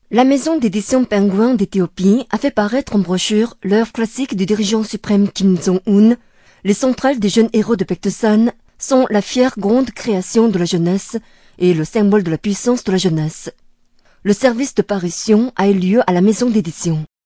La maison d'édition Penguin d'Éthiopie a fait paraître en brochure l'œuvre classique du dirigeant suprême Kim Jong-un. Les centrales des jeunes héros de Baek Do-san sont la fière grande création de la jeunesse et le symbole de la puissance de la jeunesse. Le service de parution a eu lieu à la maison d'édition.